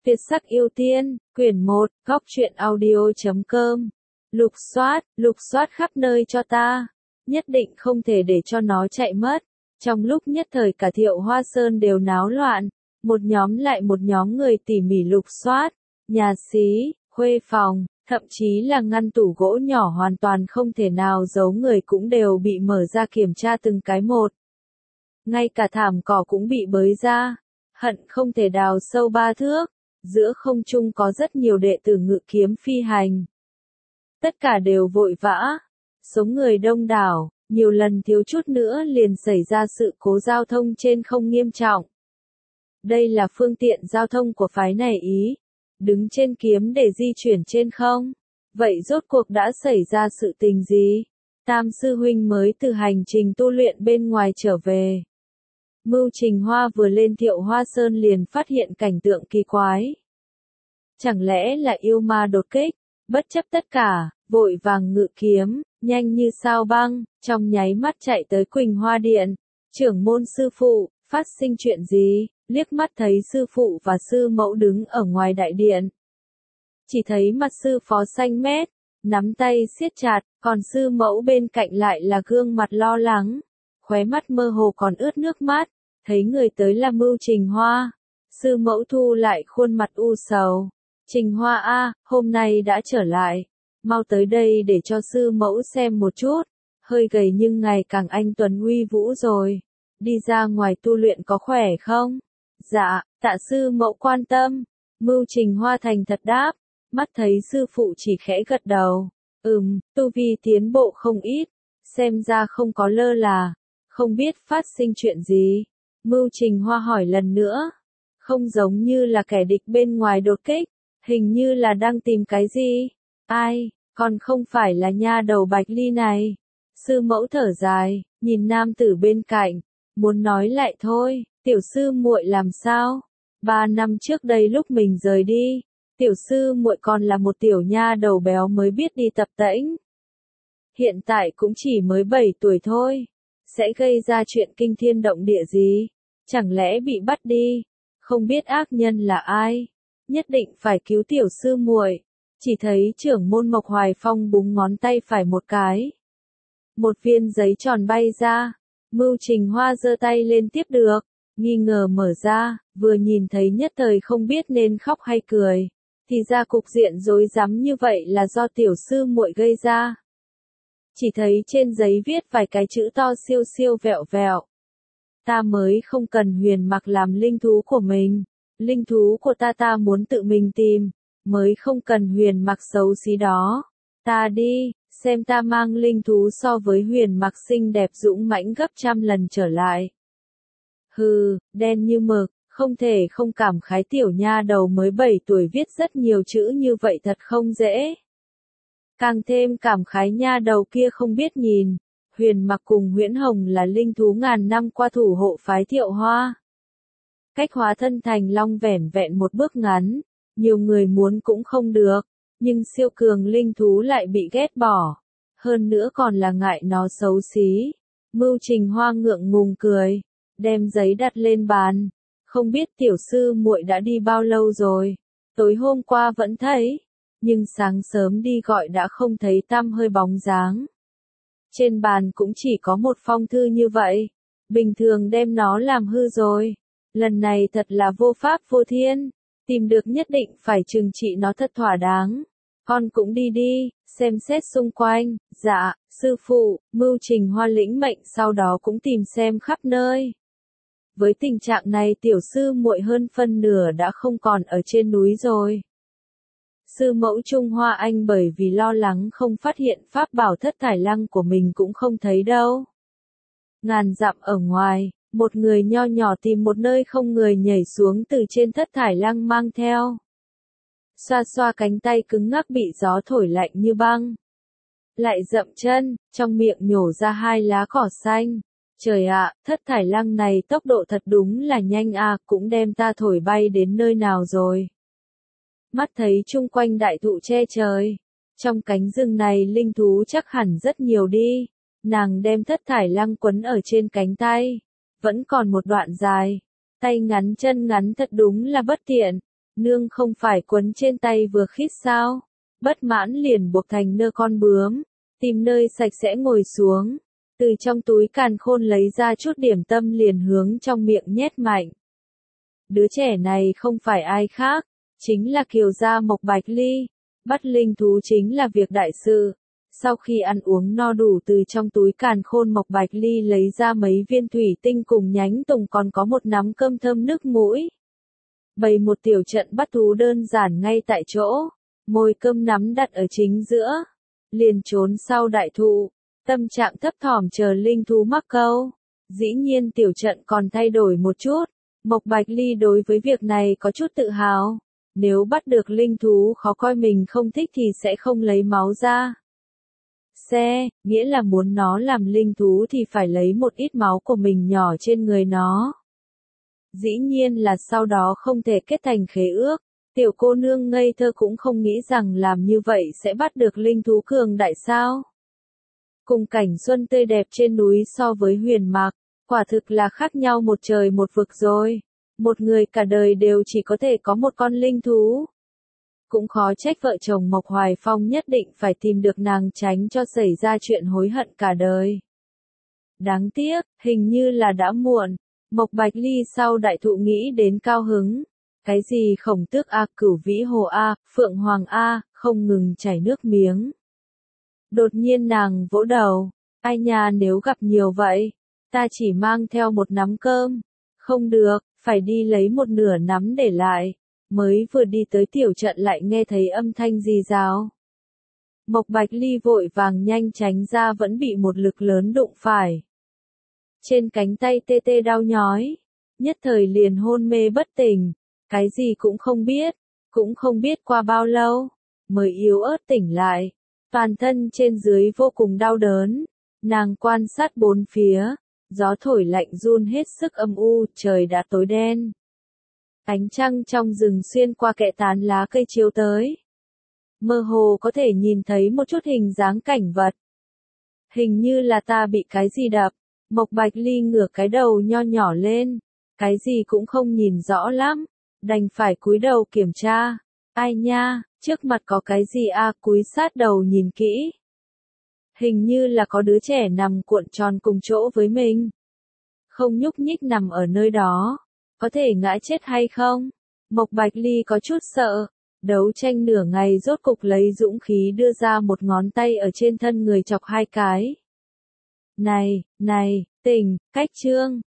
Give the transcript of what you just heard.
Việt sắc yêu tiên, quyển 1, góc truyện audio.com. Lục soát khắp nơi cho ta. Nhất định không thể để cho nó chạy mất. Trong lúc nhất thời cả Thiệu Hoa Sơn đều náo loạn. Một nhóm lại một nhóm người tỉ mỉ lục soát. Nhà xí, khuê phòng, thậm chí là ngăn tủ gỗ nhỏ hoàn toàn không thể nào giấu người cũng đều bị mở ra kiểm tra từng cái một. Ngay cả thảm cỏ cũng bị bới ra. Hận không thể đào sâu 3 thước. Giữa không trung có rất nhiều đệ tử ngự kiếm phi hành. Tất cả đều vội vã. Số người đông đảo, nhiều lần thiếu chút nữa liền xảy ra sự cố giao thông trên không nghiêm trọng. Đây là phương tiện giao thông của phái này ý. Đứng trên kiếm để di chuyển trên không. Vậy rốt cuộc đã xảy ra sự tình gì? Tam sư huynh mới từ hành trình tu luyện bên ngoài trở về. Mưu Trình Hoa vừa lên Thiệu Hoa Sơn liền phát hiện cảnh tượng kỳ quái. Chẳng lẽ là yêu ma đột kích, bất chấp tất cả, vội vàng ngự kiếm, nhanh như sao băng, trong nháy mắt chạy tới Quỳnh Hoa Điện. Trưởng môn sư phụ, phát sinh chuyện gì? Liếc mắt thấy sư phụ và sư mẫu đứng ở ngoài đại điện. Chỉ thấy mặt sư phó xanh mét, nắm tay siết chặt, còn sư mẫu bên cạnh lại là gương mặt lo lắng, khóe mắt mơ hồ còn ướt nước mắt. Thấy người tới là Mưu Trình Hoa, sư mẫu thu lại khuôn mặt u sầu. Trình Hoa a, hôm nay đã trở lại, mau tới đây để cho sư mẫu xem một chút, hơi gầy nhưng ngày càng anh tuấn uy vũ rồi, đi ra ngoài tu luyện có khỏe không? Dạ, tạ sư mẫu quan tâm. Mưu Trình Hoa thành thật đáp, mắt thấy sư phụ chỉ khẽ gật đầu, tu vi tiến bộ không ít, xem ra không có lơ là, không biết phát sinh chuyện gì. Mưu Trình Hoa hỏi lần nữa, không giống như là kẻ địch bên ngoài đột kích, hình như là đang tìm cái gì. Ai, còn không phải là nha đầu Bạch Ly này. Sư mẫu thở dài, nhìn nam tử bên cạnh, muốn nói lại thôi, tiểu sư muội làm sao? 3 năm trước đây lúc mình rời đi, tiểu sư muội còn là một tiểu nha đầu béo mới biết đi tập tễnh. Hiện tại cũng chỉ mới 7 tuổi thôi, sẽ gây ra chuyện kinh thiên động địa gì? Chẳng lẽ bị bắt đi? Không biết ác nhân là ai? Nhất định phải cứu tiểu sư muội. Chỉ thấy trưởng môn Mộc Hoài Phong búng ngón tay phải một cái. Một viên giấy tròn bay ra. Mưu Trình Hoa giơ tay lên tiếp được. Nghi ngờ mở ra, vừa nhìn thấy nhất thời không biết nên khóc hay cười. Thì ra cục diện rối rắm như vậy là do tiểu sư muội gây ra. Chỉ thấy trên giấy viết vài cái chữ to siêu siêu vẹo vẹo. Ta mới không cần Huyền Mặc làm linh thú của mình. Linh thú của ta muốn tự mình tìm, mới không cần Huyền Mặc xấu xí đó. Ta đi, xem ta mang linh thú so với Huyền Mặc xinh đẹp dũng mãnh gấp trăm lần trở lại. Hừ, đen như mực, không thể không cảm khái tiểu nha đầu mới 7 tuổi viết rất nhiều chữ như vậy thật không dễ. Càng thêm cảm khái nha đầu kia không biết nhìn. Huyền Mặc cùng Huyễn Hồng là linh thú ngàn năm qua thủ hộ phái Thiệu Hoa. Cách hóa thân thành long vẻn vẹn một bước ngắn, nhiều người muốn cũng không được, nhưng siêu cường linh thú lại bị ghét bỏ. Hơn nữa còn là ngại nó xấu xí. Mưu Trình Hoa ngượng ngùng cười, đem giấy đặt lên bàn. Không biết tiểu sư muội đã đi bao lâu rồi, tối hôm qua vẫn thấy, nhưng sáng sớm đi gọi đã không thấy tăm hơi bóng dáng. Trên bàn cũng chỉ có một phong thư như vậy, bình thường đem nó làm hư rồi. Lần này thật là vô pháp vô thiên, tìm được nhất định phải trừng trị nó thật thỏa đáng. Con cũng đi đi, xem xét xung quanh. Dạ, sư phụ. Mưu Trình Hoa lĩnh mệnh sau đó cũng tìm xem khắp nơi. Với tình trạng này tiểu sư muội hơn phân nửa đã không còn ở trên núi rồi. Sư mẫu Trung Hoa Anh bởi vì lo lắng không phát hiện pháp bảo thất thải lăng của mình cũng không thấy đâu. Ngàn dặm ở ngoài, một người nho nhỏ tìm một nơi không người nhảy xuống từ trên thất thải lăng mang theo. Xoa xoa cánh tay cứng ngắc bị gió thổi lạnh như băng. Lại dậm chân, trong miệng nhổ ra 2 lá cỏ xanh. Trời ạ, thất thải lăng này tốc độ thật đúng là nhanh à, cũng đem ta thổi bay đến nơi nào rồi. Mắt thấy chung quanh đại thụ che trời. Trong cánh rừng này linh thú chắc hẳn rất nhiều đi. Nàng đem thất thải lăng quấn ở trên cánh tay. Vẫn còn một đoạn dài. Tay ngắn chân ngắn thật đúng là bất tiện. Nương không phải quấn trên tay vừa khít sao? Bất mãn liền buộc thành nơ con bướm, tìm nơi sạch sẽ ngồi xuống. Từ trong túi càn khôn lấy ra chút điểm tâm liền hướng trong miệng nhét mạnh. Đứa trẻ này không phải ai khác, chính là Kiều gia Mộc Bạch Ly. Bắt linh thú chính là việc đại sự. Sau khi ăn uống no đủ từ trong túi càn khôn Mộc Bạch Ly lấy ra mấy viên thủy tinh cùng nhánh tùng còn có một nắm cơm thơm nước mũi. Bày một tiểu trận bắt thú đơn giản ngay tại chỗ, mồi cơm nắm đặt ở chính giữa, liền trốn sau đại thụ, tâm trạng thấp thỏm chờ linh thú mắc câu. Dĩ nhiên tiểu trận còn thay đổi một chút, Mộc Bạch Ly đối với việc này có chút tự hào, nếu bắt được linh thú khó coi mình không thích thì sẽ không lấy máu ra. Nghĩa là muốn nó làm linh thú thì phải lấy một ít máu của mình nhỏ trên người nó. Dĩ nhiên là sau đó không thể kết thành khế ước, tiểu cô nương ngây thơ cũng không nghĩ rằng làm như vậy sẽ bắt được linh thú cường đại sao. Cùng cảnh xuân tươi đẹp trên núi so với huyền mạc, quả thực là khác nhau một trời một vực rồi. Một người cả đời đều chỉ có thể có một con linh thú. Cũng khó trách vợ chồng Mộc Hoài Phong nhất định phải tìm được nàng tránh cho xảy ra chuyện hối hận cả đời. Đáng tiếc, hình như là đã muộn. Mộc Bạch Ly sau đại thụ nghĩ đến cao hứng. Cái gì Khổng Tước a, Cửu Vĩ Hồ a, Phượng Hoàng a, không ngừng chảy nước miếng. Đột nhiên nàng vỗ đầu. Ai nha, nếu gặp nhiều vậy, ta chỉ mang theo một nắm cơm. Không được, phải đi lấy một nửa nắm để lại. Mới vừa đi tới tiểu trận lại nghe thấy âm thanh rì rào. Mộc Bạch Ly vội vàng nhanh tránh ra vẫn bị một lực lớn đụng phải. Trên cánh tay tê tê đau nhói, nhất thời liền hôn mê bất tỉnh, cái gì cũng không biết qua bao lâu, mới yếu ớt tỉnh lại, toàn thân trên dưới vô cùng đau đớn, nàng quan sát bốn phía, gió thổi lạnh run hết sức âm u, trời đã tối đen. Ánh trăng trong rừng xuyên qua kẽ tán lá cây chiếu tới. Mơ hồ có thể nhìn thấy một chút hình dáng cảnh vật. Hình như là ta bị cái gì đập. Mộc Bạch Ly ngửa cái đầu nho nhỏ lên. Cái gì cũng không nhìn rõ lắm. Đành phải cúi đầu kiểm tra. Ai nha, trước mặt có cái gì a, cúi sát đầu nhìn kỹ. Hình như là có đứa trẻ nằm cuộn tròn cùng chỗ với mình. Không nhúc nhích nằm ở nơi đó. Có thể ngã chết hay không? Mộc Bạch Ly có chút sợ. Đấu tranh nửa ngày rốt cục lấy dũng khí đưa ra một ngón tay ở trên thân người chọc hai cái. Này, tỉnh, cách chương.